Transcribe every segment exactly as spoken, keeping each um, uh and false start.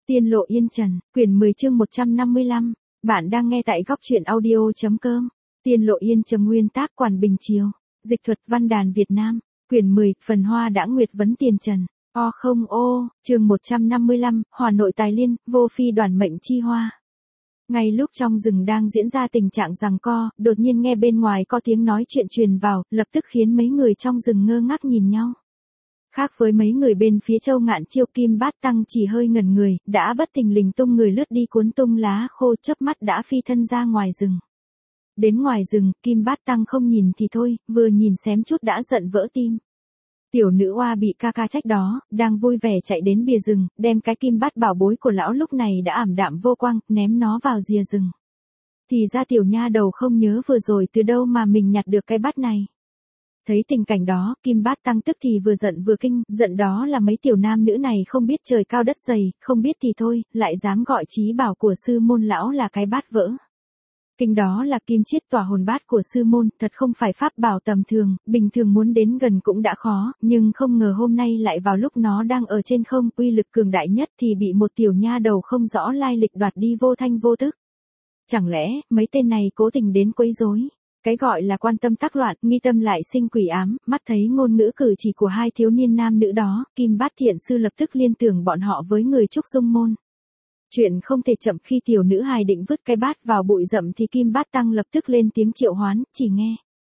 Tiên lộ yên trần, quyển mười chương một trăm năm mươi lăm, bạn đang nghe tại góc truyện audio.com. Tiên lộ yên trầm nguyên tác Quản Bình Triều, dịch thuật Văn đàn Việt Nam, quyển mười, phần hoa đã nguyệt vấn tiền trần. O không ô, chương một trăm năm mươi lăm, Hòa nội tài liên, vô phi đoàn mệnh chi hoa. Ngay lúc trong rừng đang diễn ra tình trạng giằng co, đột nhiên nghe bên ngoài có tiếng nói chuyện truyền vào, lập tức khiến mấy người trong rừng ngơ ngác nhìn nhau. Khác với mấy người bên phía Châu Ngạn Chiêu, Kim Bát Tăng chỉ hơi ngẩn người, đã bất thình lình tung người lướt đi cuốn tung lá khô, chớp mắt đã phi thân ra ngoài rừng. Đến ngoài rừng, Kim Bát Tăng không nhìn thì thôi, vừa nhìn xém chút đã giận vỡ tim. Tiểu nữ oa bị ca ca trách đó, đang vui vẻ chạy đến bìa rừng, đem cái kim bát bảo bối của lão lúc này đã ảm đạm vô quang, ném nó vào rìa rừng. Thì ra tiểu nha đầu không nhớ vừa rồi từ đâu mà mình nhặt được cái bát này. Thấy tình cảnh đó, Kim Bát Tăng tức thì vừa giận vừa kinh, giận đó là mấy tiểu nam nữ này không biết trời cao đất dày, không biết thì thôi, lại dám gọi trí bảo của sư môn lão là cái bát vỡ. Kinh đó là kim chiết tỏa hồn bát của sư môn, thật không phải pháp bảo tầm thường, bình thường muốn đến gần cũng đã khó, nhưng không ngờ hôm nay lại vào lúc nó đang ở trên không, uy lực cường đại nhất thì bị một tiểu nha đầu không rõ lai lịch đoạt đi vô thanh vô tức. Chẳng lẽ, mấy tên này cố tình đến quấy rối? Cái gọi là quan tâm tác loạn, nghi tâm lại sinh quỷ ám, mắt thấy ngôn ngữ cử chỉ của hai thiếu niên nam nữ đó, Kim Bát Thiện Sư lập tức liên tưởng bọn họ với người Trúc Dung môn. Chuyện không thể chậm, khi tiểu nữ hài định vứt cái bát vào bụi rậm thì Kim Bát Tăng lập tức lên tiếng triệu hoán, chỉ nghe.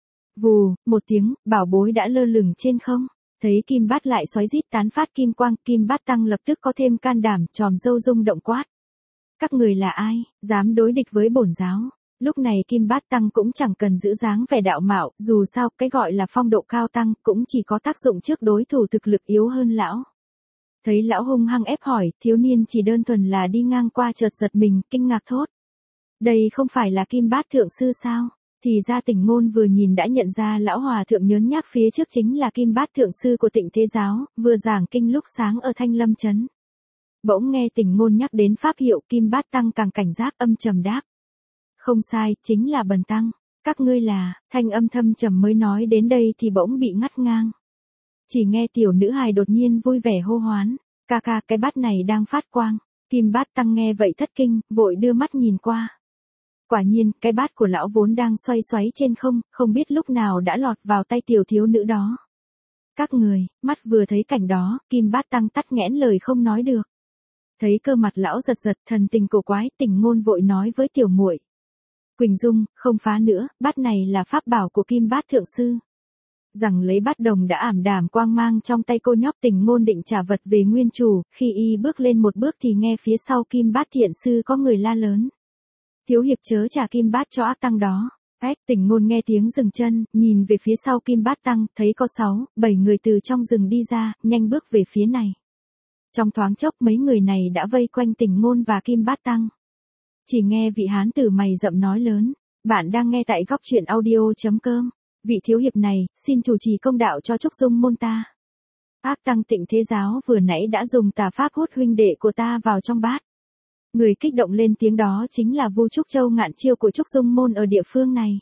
Vù, một tiếng, bảo bối đã lơ lửng trên không. Thấy Kim Bát lại xoáy rít tán phát kim quang, Kim Bát Tăng lập tức có thêm can đảm, tròm râu rung động quát. Các người là ai, dám đối địch với bổn giáo? Lúc này Kim Bát Tăng cũng chẳng cần giữ dáng vẻ đạo mạo, dù sao, cái gọi là phong độ cao tăng cũng chỉ có tác dụng trước đối thủ thực lực yếu hơn lão. Thấy lão hung hăng ép hỏi, thiếu niên chỉ đơn thuần là đi ngang qua chợt giật mình, kinh ngạc thốt. Đây không phải là Kim Bát Thượng Sư sao? Thì ra Tỉnh Ngôn vừa nhìn đã nhận ra lão hòa thượng nhớn nhác phía trước chính là Kim Bát Thượng Sư của Tịnh Thế Giáo, vừa giảng kinh lúc sáng ở Thanh Lâm Trấn. Bỗng nghe Tỉnh Ngôn nhắc đến pháp hiệu, Kim Bát Tăng càng cảnh giác, âm trầm đáp. Không sai, chính là Bần Tăng. Các ngươi là, thanh âm thâm trầm mới nói đến đây thì bỗng bị ngắt ngang. Chỉ nghe tiểu nữ hài đột nhiên vui vẻ hô hoán, ca ca, cái bát này đang phát quang. Kim Bát Tăng nghe vậy thất kinh, vội đưa mắt nhìn qua. Quả nhiên, cái bát của lão vốn đang xoay xoáy trên không, không biết lúc nào đã lọt vào tay tiểu thiếu nữ đó. Các người, mắt vừa thấy cảnh đó, Kim Bát Tăng tắt nghẽn lời không nói được. Thấy cơ mặt lão giật giật, thần tình cổ quái, Tỉnh Ngôn vội nói với tiểu muội. Quỳnh Dung, không phá nữa, bát này là pháp bảo của Kim Bát Thượng Sư. Rằng lấy bát đồng đã ảm đạm quang mang trong tay cô nhóc, Tỉnh Ngôn định trả vật về nguyên chủ, khi y bước lên một bước thì nghe phía sau Kim Bát Thiện Sư có người la lớn. Thiếu hiệp chớ trả Kim Bát cho ác tăng đó. Ếch, Tỉnh Ngôn nghe tiếng dừng chân, nhìn về phía sau Kim Bát Tăng, thấy có sáu, bảy người từ trong rừng đi ra, nhanh bước về phía này. Trong thoáng chốc mấy người này đã vây quanh Tỉnh Ngôn và Kim Bát Tăng. Chỉ nghe vị hán tử mày rậm nói lớn, bạn đang nghe tại góc truyện audio.com. Vị thiếu hiệp này, xin chủ trì công đạo cho Trúc Dung môn ta. Ác tăng Tịnh Thế Giáo vừa nãy đã dùng tà pháp hút huynh đệ của ta vào trong bát. Người kích động lên tiếng đó chính là Vu Trúc Châu Ngạn Chiêu của Trúc Dung môn ở địa phương này.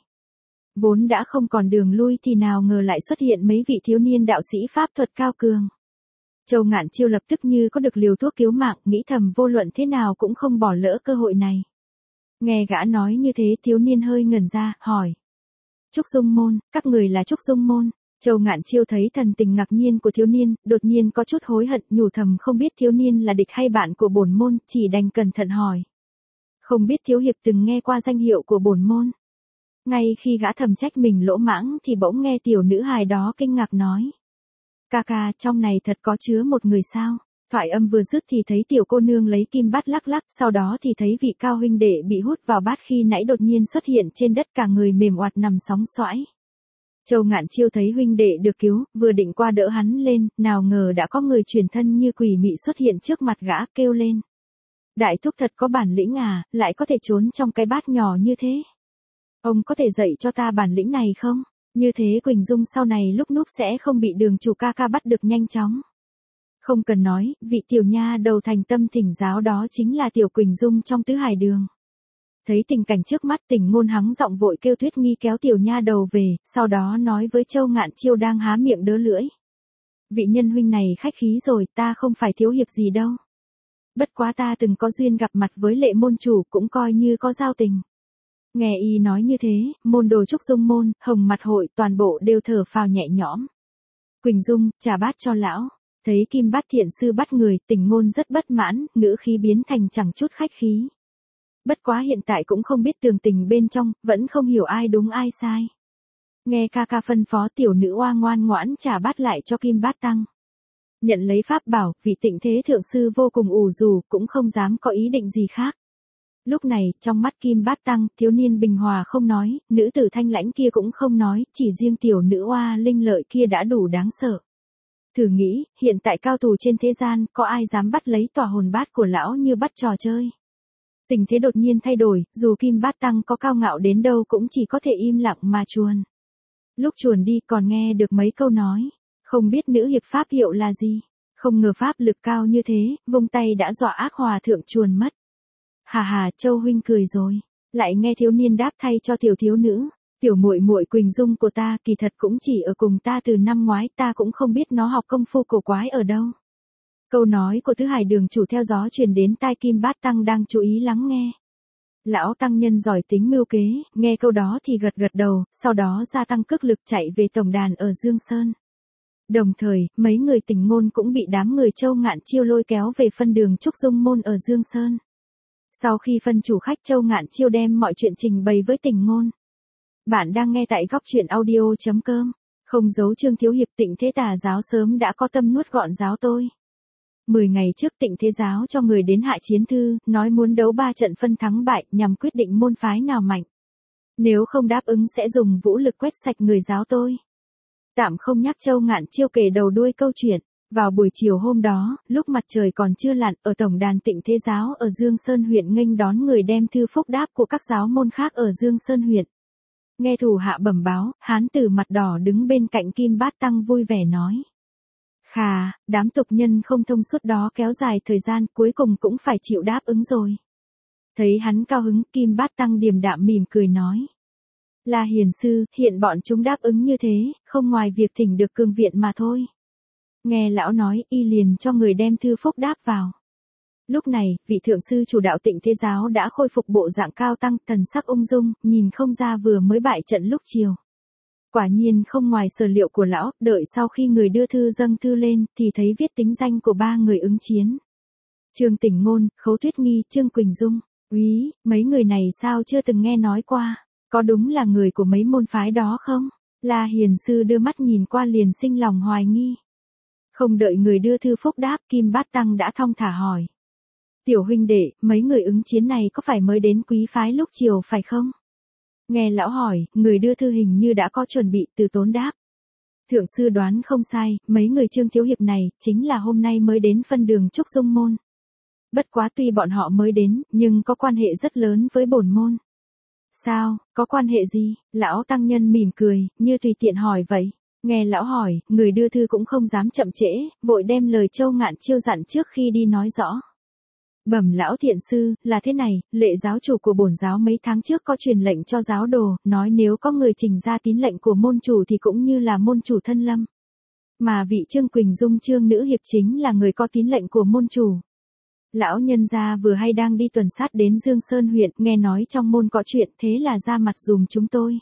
Vốn đã không còn đường lui thì nào ngờ lại xuất hiện mấy vị thiếu niên đạo sĩ pháp thuật cao cường. Châu Ngạn Chiêu lập tức như có được liều thuốc cứu mạng, nghĩ thầm vô luận thế nào cũng không bỏ lỡ cơ hội này. Nghe gã nói như thế, thiếu niên hơi ngẩn ra, hỏi. Trúc Dung môn, các người là Trúc Dung môn. Châu Ngạn Chiêu thấy thần tình ngạc nhiên của thiếu niên, đột nhiên có chút hối hận, nhủ thầm không biết thiếu niên là địch hay bạn của bổn môn, chỉ đành cẩn thận hỏi. Không biết thiếu hiệp từng nghe qua danh hiệu của bổn môn. Ngay khi gã thầm trách mình lỗ mãng thì bỗng nghe tiểu nữ hài đó kinh ngạc nói. Ca ca, trong này thật có chứa một người sao? Thoại âm vừa dứt thì thấy tiểu cô nương lấy kim bát lắc lắc, sau đó thì thấy vị cao huynh đệ bị hút vào bát khi nãy đột nhiên xuất hiện trên đất, cả người mềm oặt nằm sóng xoãi. Châu Ngạn Chiêu thấy huynh đệ được cứu, vừa định qua đỡ hắn lên, nào ngờ đã có người truyền thân như quỷ mị xuất hiện trước mặt gã, kêu lên. Đại thúc thật có bản lĩnh à, lại có thể trốn trong cái bát nhỏ như thế. Ông có thể dạy cho ta bản lĩnh này không? Như thế Quỳnh Dung sau này lúc núp sẽ không bị đường chủ ca ca bắt được nhanh chóng. Không cần nói, vị tiểu nha đầu thành tâm thỉnh giáo đó chính là tiểu Quỳnh Dung trong Tứ Hải Đường. Thấy tình cảnh trước mắt, Tỉnh Ngôn hắng giọng vội kêu Tuyết Nghi kéo tiểu nha đầu về, sau đó nói với Châu Ngạn Chiêu đang há miệng đớ lưỡi. Vị nhân huynh này khách khí rồi, ta không phải thiếu hiệp gì đâu. Bất quá ta từng có duyên gặp mặt với Lệ môn chủ, cũng coi như có giao tình. Nghe y nói như thế, môn đồ Trúc Dung môn, Hồng Mặt hội toàn bộ đều thở phào nhẹ nhõm. Quỳnh Dung, trà bát cho lão. Thấy Kim Bát thiện sư bắt người, Tình Ngôn rất bất mãn, ngữ khí biến thành chẳng chút khách khí. Bất quá hiện tại cũng không biết tường tình bên trong, vẫn không hiểu ai đúng ai sai. Nghe ca ca phân phó, tiểu nữ oa ngoan ngoãn trả bát lại cho Kim Bát tăng. Nhận lấy pháp bảo, vị Tịnh Thế thượng sư vô cùng ủ rũ, cũng không dám có ý định gì khác. Lúc này, trong mắt Kim Bát tăng, thiếu niên bình hòa không nói, nữ tử thanh lãnh kia cũng không nói, chỉ riêng tiểu nữ oa linh lợi kia đã đủ đáng sợ. Thử nghĩ, hiện tại cao thủ trên thế gian, có ai dám bắt lấy tòa hồn bát của lão như bắt trò chơi. Tình thế đột nhiên thay đổi, dù Kim Bát tăng có cao ngạo đến đâu cũng chỉ có thể im lặng mà chuồn. Lúc chuồn đi còn nghe được mấy câu nói, không biết nữ hiệp pháp hiệu là gì, không ngờ pháp lực cao như thế, vung tay đã dọa ác hòa thượng chuồn mất. Hà hà, Châu huynh cười rồi. Lại nghe thiếu niên đáp thay cho tiểu thiếu nữ, tiểu muội muội Quỳnh Dung của ta kỳ thật cũng chỉ ở cùng ta từ năm ngoái, ta cũng không biết nó học công phu cổ quái ở đâu. Câu nói của Thứ Hải đường chủ theo gió truyền đến tai Kim Bát tăng đang chú ý lắng nghe. Lão tăng nhân giỏi tính mưu kế, nghe câu đó thì gật gật đầu, sau đó gia tăng cước lực chạy về tổng đàn ở Dương Sơn. Đồng thời, mấy người Tình Ngôn cũng bị đám người Châu Ngạn Chiêu lôi kéo về phân đường Trúc Dung môn ở Dương Sơn. Sau khi phân chủ khách Châu Ngạn Chiêu đem mọi chuyện trình bày với Tình Ngôn. Bạn đang nghe tại góc truyện audio chấm com. Không giấu Trương thiếu hiệp, Tịnh Thế tà giáo sớm đã có tâm nuốt gọn giáo tôi. Mười ngày trước Tịnh Thế giáo cho người đến hạ chiến thư, nói muốn đấu ba trận phân thắng bại nhằm quyết định môn phái nào mạnh. Nếu không đáp ứng sẽ dùng vũ lực quét sạch người giáo tôi. Tạm không nhắc Châu Ngạn Chiêu kể đầu đuôi câu chuyện. Vào buổi chiều hôm đó, lúc mặt trời còn chưa lặn, ở tổng đàn Tịnh Thế giáo ở Dương Sơn huyện nghênh đón người đem thư phúc đáp của các giáo môn khác ở Dương Sơn huyện. Nghe thủ hạ bẩm báo, hán tử mặt đỏ đứng bên cạnh Kim Bát tăng vui vẻ nói. Khà, đám tục nhân không thông suốt đó kéo dài thời gian, cuối cùng cũng phải chịu đáp ứng rồi. Thấy hắn cao hứng, Kim Bát tăng điềm đạm mỉm cười nói. Là hiền sư, hiện bọn chúng đáp ứng như thế, không ngoài việc thỉnh được cương viện mà thôi. Nghe lão nói, y liền cho người đem thư phúc đáp vào. Lúc này, vị thượng sư chủ đạo Tịnh Thế giáo đã khôi phục bộ dạng cao tăng, thần sắc ung dung, nhìn không ra vừa mới bại trận lúc chiều. Quả nhiên không ngoài sở liệu của lão, đợi sau khi người đưa thư dâng thư lên, thì thấy viết tính danh của ba người ứng chiến. Trương Tình Ngôn, Khấu Tuyết Nghi, Trương Quỳnh Dung. Úy, mấy người này sao chưa từng nghe nói qua, có đúng là người của mấy môn phái đó không? La hiền sư đưa mắt nhìn qua liền sinh lòng hoài nghi. Không đợi người đưa thư phúc đáp, Kim Bát tăng đã thong thả hỏi. Tiểu huynh đệ, mấy người ứng chiến này có phải mới đến quý phái lúc chiều phải không? Nghe lão hỏi, người đưa thư hình như đã có chuẩn bị, từ tốn đáp. Thượng sư đoán không sai, mấy người Trương thiếu hiệp này, chính là hôm nay mới đến phân đường Trúc Dung môn. Bất quá tuy bọn họ mới đến, nhưng có quan hệ rất lớn với bổn môn. Sao, có quan hệ gì? Lão tăng nhân mỉm cười, như tùy tiện hỏi vậy. Nghe lão hỏi, người đưa thư cũng không dám chậm trễ, vội đem lời Châu Ngạn Chiêu dặn trước khi đi nói rõ. Bẩm lão thiện sư, là thế này, lệ giáo chủ của bổn giáo mấy tháng trước có truyền lệnh cho giáo đồ, nói nếu có người trình ra tín lệnh của môn chủ thì cũng như là môn chủ thân lâm. Mà vị Trương Quỳnh Dung Trương nữ hiệp chính là người có tín lệnh của môn chủ. Lão nhân gia vừa hay đang đi tuần sát đến Dương Sơn huyện, nghe nói trong môn có chuyện, thế là ra mặt dùm chúng tôi.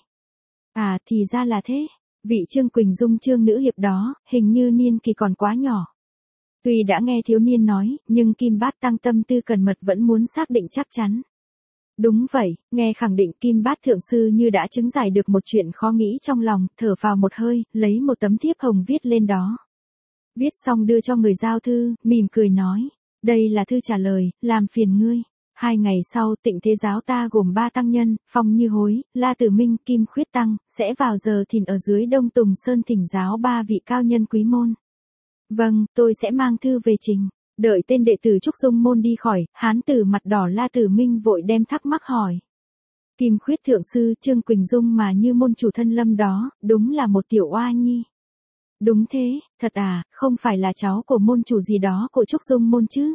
À, thì ra là thế. Vị Trương Quỳnh Dung Trương nữ hiệp đó, hình như niên kỳ còn quá nhỏ. Tuy đã nghe thiếu niên nói, nhưng Kim Bát tăng tâm tư cẩn mật vẫn muốn xác định chắc chắn. Đúng vậy, nghe khẳng định Kim Bát thượng sư như đã chứng giải được một chuyện khó nghĩ trong lòng, thở phào một hơi, lấy một tấm thiếp hồng viết lên đó. Viết xong đưa cho người giao thư, mỉm cười nói, đây là thư trả lời, làm phiền ngươi. Hai ngày sau, Tịnh Thế giáo ta gồm ba tăng nhân, Phong Như Hối, La Tử Minh, Kim Khuyết Tăng, sẽ vào giờ thìn ở dưới Đông Tùng Sơn thỉnh giáo ba vị cao nhân quý môn. Vâng, tôi sẽ mang thư về trình. Đợi tên đệ tử Trúc Dung môn đi khỏi, hán tử mặt đỏ La Tử Minh vội đem thắc mắc hỏi. Kim Khuyết thượng sư Trương Quỳnh Dung mà như môn chủ thân lâm đó, đúng là một tiểu oa nhi. Đúng thế, thật à, không phải là cháu của môn chủ gì đó của Trúc Dung môn chứ?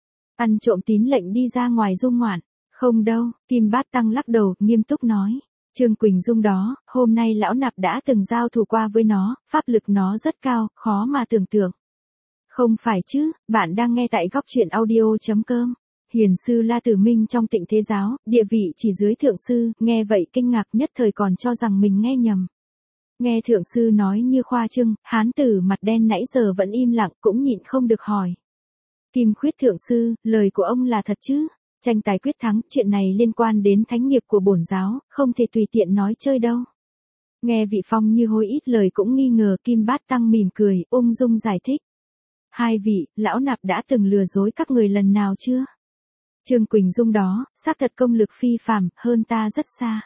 Ăn trộm tín lệnh đi ra ngoài dung ngoạn. Không đâu, Kim Bát tăng lắc đầu, nghiêm túc nói. Trương Quỳnh Dung đó, hôm nay lão nạp đã từng giao thủ qua với nó, pháp lực nó rất cao, khó mà tưởng tượng. Không phải chứ, bạn đang nghe tại góc chuyện audio.com. Hiền sư La Tử Minh trong Tịnh Thế Giáo, địa vị chỉ dưới thượng sư, nghe vậy kinh ngạc nhất thời còn cho rằng mình nghe nhầm. Nghe thượng sư nói như khoa trương, hán tử mặt đen nãy giờ vẫn im lặng cũng nhịn không được hỏi. Kim Khuyết thượng sư, lời của ông là thật chứ? Tranh tài quyết thắng, chuyện này liên quan đến thánh nghiệp của bổn giáo, không thể tùy tiện nói chơi đâu. Nghe vị Phong Như Hối ít lời cũng nghi ngờ, Kim Bát Tăng mỉm cười, ung dung giải thích. Hai vị, lão nạp đã từng lừa dối các người lần nào chưa? Trương Quỳnh Dung đó, xác thật công lực phi phàm, hơn ta rất xa.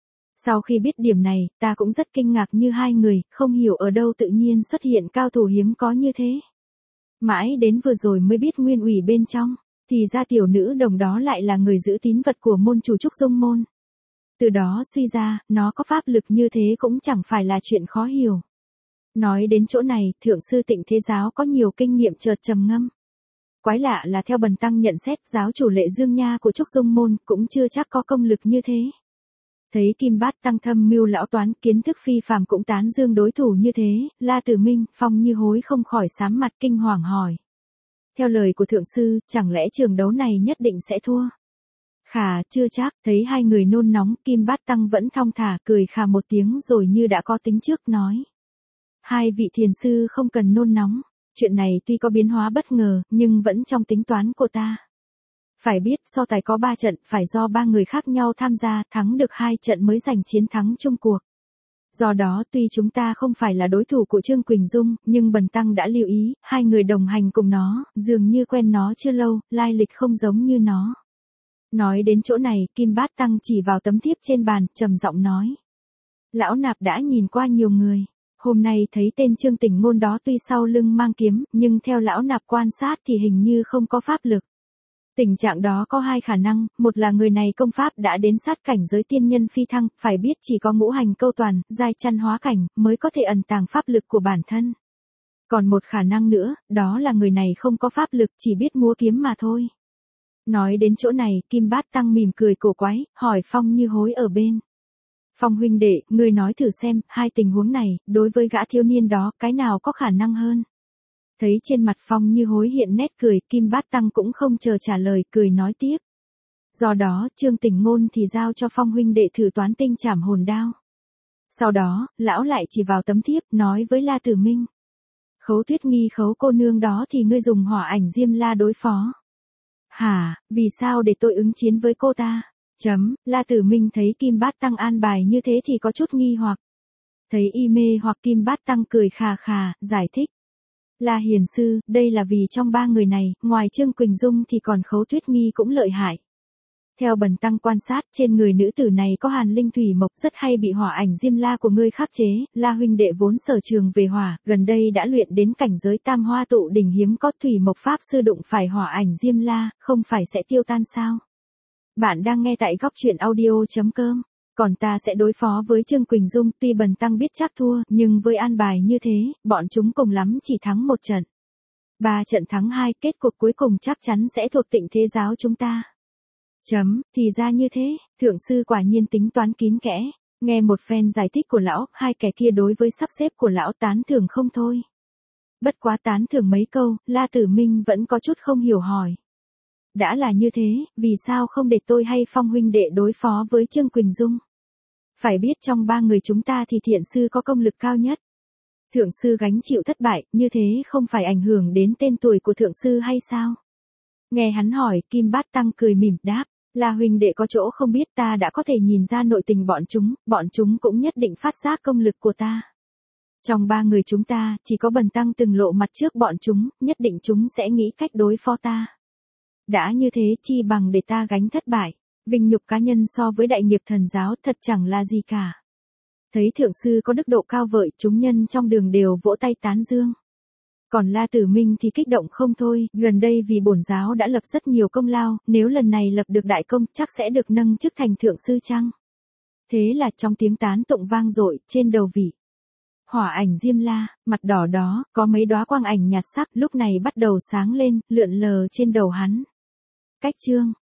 Sau khi biết điểm này, ta cũng rất kinh ngạc như hai người, không hiểu ở đâu tự nhiên xuất hiện cao thủ hiếm có như thế. Mãi đến vừa rồi mới biết nguyên ủy bên trong, thì ra tiểu nữ đồng đó lại là người giữ tín vật của môn chủ Trúc Dung môn. Từ đó suy ra, nó có pháp lực như thế cũng chẳng phải là chuyện khó hiểu. Nói đến chỗ này, thượng sư Tịnh Thế Giáo có nhiều kinh nghiệm chợt trầm ngâm. Quái lạ là theo bần tăng nhận xét, giáo chủ Lệ Dương Nha của Trúc Dung môn cũng chưa chắc có công lực như thế. Thấy Kim Bát Tăng thâm mưu lão toán, kiến thức phi phàm cũng tán dương đối thủ như thế, La Tử Minh, Phong Như Hối không khỏi sám mặt kinh hoàng hỏi. Theo lời của thượng sư, chẳng lẽ trường đấu này nhất định sẽ thua? Khà, chưa chắc. Thấy hai người nôn nóng, Kim Bát Tăng vẫn thong thả cười khà một tiếng rồi như đã có tính trước nói. Hai vị thiền sư không cần nôn nóng, chuyện này tuy có biến hóa bất ngờ, nhưng vẫn trong tính toán của ta. Phải biết, so tài có ba trận, phải do ba người khác nhau tham gia, thắng được hai trận mới giành chiến thắng chung cuộc. Do đó, tuy chúng ta không phải là đối thủ của Trương Quỳnh Dung, nhưng bần tăng đã lưu ý, hai người đồng hành cùng nó, dường như quen nó chưa lâu, lai lịch không giống như nó. Nói đến chỗ này, Kim Bát Tăng chỉ vào tấm thiếp trên bàn, trầm giọng nói. Lão nạp đã nhìn qua nhiều người. Hôm nay thấy tên Trương Tỉnh Ngôn đó tuy sau lưng mang kiếm, nhưng theo lão nạp quan sát thì hình như không có pháp lực. Tình trạng đó có hai khả năng, một là người này công pháp đã đến sát cảnh giới tiên nhân phi thăng, phải biết chỉ có ngũ hành câu toàn, giai chăn hóa cảnh, mới có thể ẩn tàng pháp lực của bản thân. Còn một khả năng nữa, đó là người này không có pháp lực, chỉ biết múa kiếm mà thôi. Nói đến chỗ này, Kim Bát Tăng mỉm cười cổ quái, hỏi Phong Như Hối ở bên. Phong huynh đệ, ngươi nói thử xem, hai tình huống này, đối với gã thiếu niên đó, cái nào có khả năng hơn? Thấy trên mặt Phong Như Hối hiện nét cười, Kim Bát Tăng cũng không chờ trả lời, cười nói tiếp. Do đó, Trương Tỉnh Ngôn thì giao cho Phong huynh đệ thử toán tinh trảm hồn đao. Sau đó, lão lại chỉ vào tấm thiếp, nói với La Tử Minh. Khấu Tuyết Nghi khấu cô nương đó thì ngươi dùng hỏa ảnh Diêm La đối phó. Hả, vì sao để tôi ứng chiến với cô ta? Chấm, La Tử Minh thấy Kim Bát Tăng an bài như thế thì có chút nghi hoặc. Thấy y mê hoặc Kim Bát Tăng cười khà khà, giải thích. La hiền sư, đây là vì trong ba người này, ngoài Trương Quỳnh Dung thì còn Khấu Tuyết Nghi cũng lợi hại. Theo bần tăng quan sát, trên người nữ tử này có hàn linh thủy mộc, rất hay bị hỏa ảnh Diêm La của ngươi khắc chế. La huynh đệ vốn sở trường về hỏa, gần đây đã luyện đến cảnh giới tam hoa tụ đỉnh, hiếm có thủy mộc pháp sư đụng phải hỏa ảnh Diêm La, không phải sẽ tiêu tan sao? Bạn đang nghe tại góc chuyện audio.com. Còn ta sẽ đối phó với Trương Quỳnh Dung, tuy bần tăng biết chắc thua, nhưng với an bài như thế, bọn chúng cùng lắm chỉ thắng một trận. Ba trận thắng hai, kết cục cuối cùng chắc chắn sẽ thuộc Tịnh Thế Giáo chúng ta. Chấm, thì ra như thế, thượng sư quả nhiên tính toán kín kẽ. Nghe một phen giải thích của lão, hai kẻ kia đối với sắp xếp của lão tán thưởng không thôi. Bất quá tán thưởng mấy câu, La Tử Minh vẫn có chút không hiểu hỏi. Đã là như thế, vì sao không để tôi hay Phong huynh đệ đối phó với Trương Quỳnh Dung? Phải biết trong ba người chúng ta thì thiện sư có công lực cao nhất. Thượng sư gánh chịu thất bại, như thế không phải ảnh hưởng đến tên tuổi của thượng sư hay sao? Nghe hắn hỏi, Kim Bát Tăng cười mỉm đáp, là huynh đệ có chỗ không biết, ta đã có thể nhìn ra nội tình bọn chúng, bọn chúng cũng nhất định phát giác công lực của ta. Trong ba người chúng ta, chỉ có bần tăng từng lộ mặt trước bọn chúng, nhất định chúng sẽ nghĩ cách đối phó ta. Đã như thế chi bằng để ta gánh thất bại, vinh nhục cá nhân so với đại nghiệp thần giáo thật chẳng là gì cả. Thấy thượng sư có đức độ cao vợi, chúng nhân trong đường đều vỗ tay tán dương. Còn La Tử Minh thì kích động không thôi, gần đây vì bổn giáo đã lập rất nhiều công lao, nếu lần này lập được đại công chắc sẽ được nâng chức thành thượng sư chăng? Thế là trong tiếng tán tụng vang dội trên đầu vị hỏa ảnh Diêm La, mặt đỏ đó, có mấy đóa quang ảnh nhạt sắc lúc này bắt đầu sáng lên, lượn lờ trên đầu hắn. Cách chương